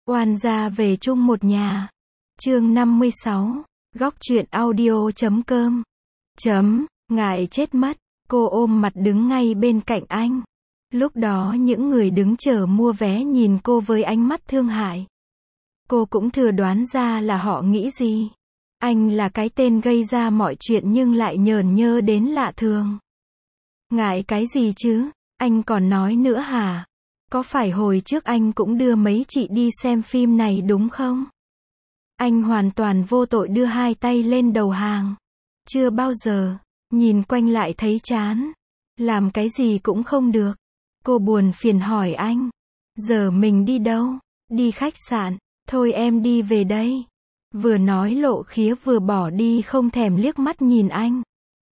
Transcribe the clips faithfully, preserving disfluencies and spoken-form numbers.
Oan gia về chung một nhà. Chương năm mươi sáu. Góc truyện audio chấm com. Chấm, ngại chết mất. Cô ôm mặt đứng ngay bên cạnh anh. Lúc đó những người đứng chờ mua vé nhìn cô với ánh mắt thương hại. Cô cũng thừa đoán ra là họ nghĩ gì. Anh là cái tên gây ra mọi chuyện nhưng lại nhởn nhơ đến lạ thường. Ngại cái gì chứ, anh còn nói nữa hả? Có phải hồi trước anh cũng đưa mấy chị đi xem phim này đúng không? Anh hoàn toàn vô tội đưa hai tay lên đầu hàng. Chưa bao giờ, nhìn quanh lại thấy chán. Làm cái gì cũng không được. Cô buồn phiền hỏi anh. Giờ mình đi đâu? Đi khách sạn. Thôi em đi về đây. Vừa nói Lộ Khía vừa bỏ đi không thèm liếc mắt nhìn anh.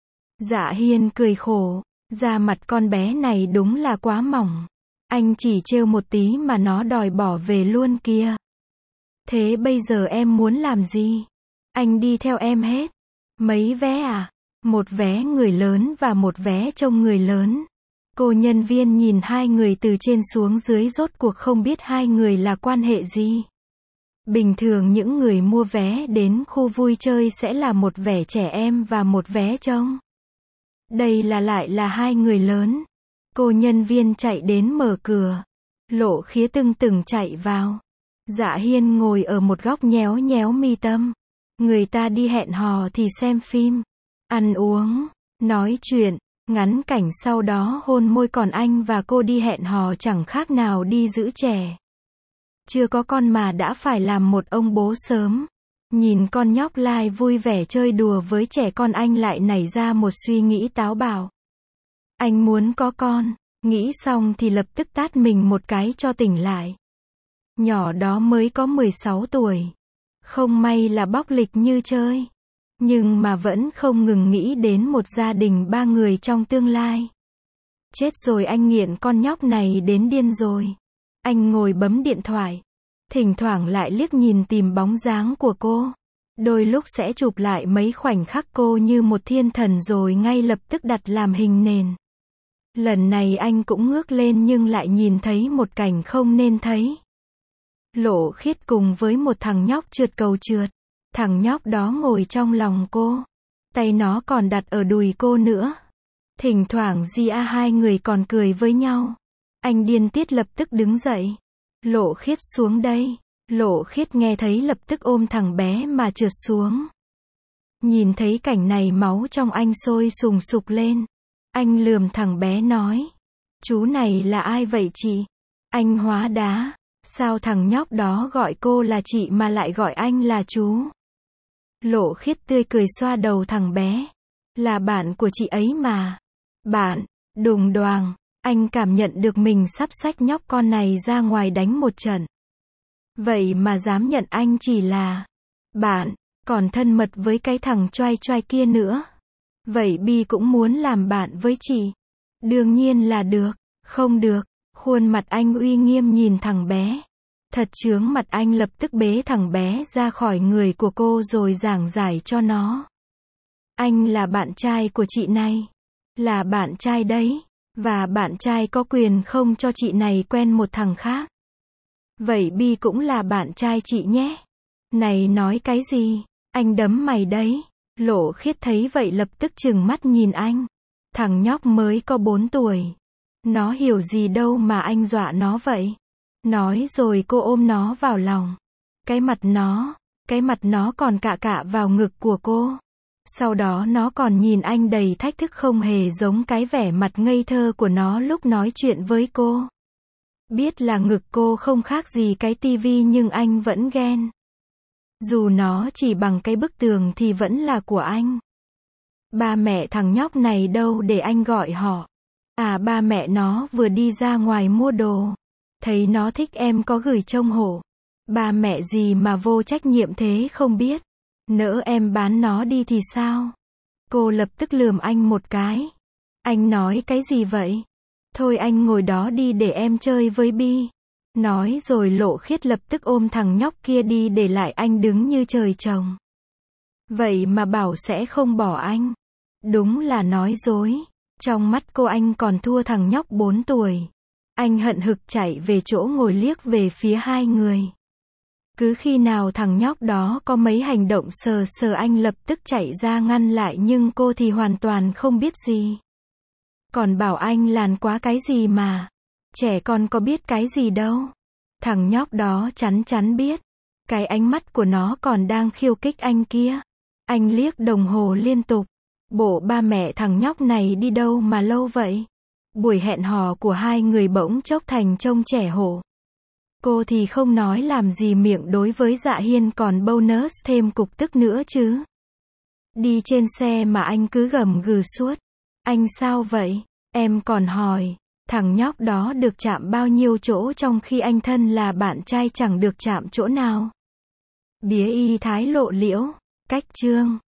Dạ Hiên cười khổ. Da mặt con bé này đúng là quá mỏng. Anh chỉ trêu một tí mà nó đòi bỏ về luôn kia. Thế bây giờ em muốn làm gì? Anh đi theo em hết. Mấy vé à? Một vé người lớn và một vé trông người lớn. Cô nhân viên nhìn hai người từ trên xuống dưới rốt cuộc không biết hai người là quan hệ gì. Bình thường những người mua vé đến khu vui chơi sẽ là một vé trẻ em và một vé trông. Đây là lại là hai người lớn. Cô nhân viên chạy đến mở cửa. Lộ Khía tưng tửng chạy vào. Dạ Hiên ngồi ở một góc nhéo nhéo mi tâm. Người ta đi hẹn hò thì xem phim, ăn uống, nói chuyện, ngắn cảnh sau đó hôn môi, còn anh và cô đi hẹn hò chẳng khác nào đi giữ trẻ. Chưa có con mà đã phải làm một ông bố sớm. Nhìn con nhóc Lai vui vẻ chơi đùa với trẻ con, anh lại nảy ra một suy nghĩ táo bạo. Anh muốn có con, nghĩ xong thì lập tức tát mình một cái cho tỉnh lại. Nhỏ đó mới có mười sáu tuổi. Không may là bóc lịch như chơi. Nhưng mà vẫn không ngừng nghĩ đến một gia đình ba người trong tương lai. Chết rồi, anh nghiện con nhóc này đến điên rồi. Anh ngồi bấm điện thoại. Thỉnh thoảng lại liếc nhìn tìm bóng dáng của cô. Đôi lúc sẽ chụp lại mấy khoảnh khắc cô như một thiên thần rồi ngay lập tức đặt làm hình nền. Lần này anh cũng ngước lên nhưng lại nhìn thấy một cảnh không nên thấy. Lộ Khiết cùng với một thằng nhóc trượt cầu trượt. Thằng nhóc đó ngồi trong lòng cô. Tay nó còn đặt ở đùi cô nữa. Thỉnh thoảng Gia hai người còn cười với nhau. Anh điên tiết lập tức đứng dậy. Lộ Khiết xuống đây. Lộ Khiết nghe thấy lập tức ôm thằng bé mà trượt xuống. Nhìn thấy cảnh này máu trong anh sôi sùng sục lên. Anh lườm thằng bé nói. Chú này là ai vậy chị? Anh hóa đá. Sao thằng nhóc đó gọi cô là chị mà lại gọi anh là chú? Lộ Khiết tươi cười xoa đầu thằng bé. Là bạn của chị ấy mà. Bạn, đùng đoàng. Anh cảm nhận được mình sắp xách nhóc con này ra ngoài đánh một trận. Vậy mà dám nhận anh chỉ là bạn, còn thân mật với cái thằng choai choai kia nữa. Vậy Bi cũng muốn làm bạn với chị. Đương nhiên là được. Không được. Khuôn mặt anh uy nghiêm nhìn thằng bé. Thật chướng mặt, anh lập tức bế thằng bé ra khỏi người của cô rồi giảng giải cho nó. Anh là bạn trai của chị này. Là bạn trai đấy. Và bạn trai có quyền không cho chị này quen một thằng khác. Vậy Bi cũng là bạn trai chị nhé. Này nói cái gì? Anh đấm mày đấy. Lộ Khiết thấy vậy lập tức trừng mắt nhìn anh. Thằng nhóc mới có bốn tuổi. Nó hiểu gì đâu mà anh dọa nó vậy. Nói rồi cô ôm nó vào lòng. Cái mặt nó, cái mặt nó còn cạ cạ vào ngực của cô. Sau đó nó còn nhìn anh đầy thách thức, không hề giống cái vẻ mặt ngây thơ của nó lúc nói chuyện với cô. Biết là ngực cô không khác gì cái tivi nhưng anh vẫn ghen. Dù nó chỉ bằng cái bức tường thì vẫn là của anh. Ba mẹ thằng nhóc này đâu để anh gọi họ. À, ba mẹ nó vừa đi ra ngoài mua đồ. Thấy nó thích em có gửi trông hộ. Ba mẹ gì mà vô trách nhiệm thế không biết. Nỡ em bán nó đi thì sao? Cô lập tức lườm anh một cái. Anh nói cái gì vậy? Thôi anh ngồi đó đi để em chơi với Bi. Nói rồi Lộ Khiết lập tức ôm thằng nhóc kia đi để lại anh đứng như trời trồng. Vậy mà bảo sẽ không bỏ anh. Đúng là nói dối. Trong mắt cô anh còn thua thằng nhóc bốn tuổi. Anh hận hực chạy về chỗ ngồi liếc về phía hai người. Cứ khi nào thằng nhóc đó có mấy hành động sờ sờ anh lập tức chạy ra ngăn lại nhưng cô thì hoàn toàn không biết gì. Còn bảo anh làn quá cái gì mà. Trẻ con có biết cái gì đâu. Thằng nhóc đó chắn chắn biết. Cái ánh mắt của nó còn đang khiêu khích anh kia. Anh liếc đồng hồ liên tục. Bộ ba mẹ thằng nhóc này đi đâu mà lâu vậy? Buổi hẹn hò của hai người bỗng chốc thành trông trẻ hổ. Cô thì không nói làm gì miệng đối với Dạ Hiên còn bonus thêm cục tức nữa chứ. Đi trên xe mà anh cứ gầm gừ suốt. Anh sao vậy? Em còn hỏi. Thằng nhóc đó được chạm bao nhiêu chỗ trong khi anh thân là bạn trai chẳng được chạm chỗ nào. Bía y thái lộ liễu. Cách chương.